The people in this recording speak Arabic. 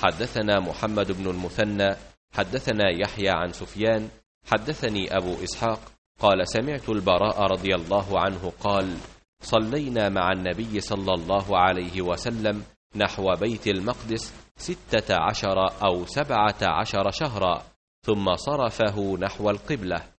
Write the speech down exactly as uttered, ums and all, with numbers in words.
حدثنا محمد بن المثنى حدثنا يحيى عن سفيان حدثني أبو إسحاق قال سمعت البراء رضي الله عنه قال صلينا مع النبي صلى الله عليه وسلم نحو بيت المقدس ستة عشر أو سبعة عشر شهرا ثم صرفه نحو القبلة.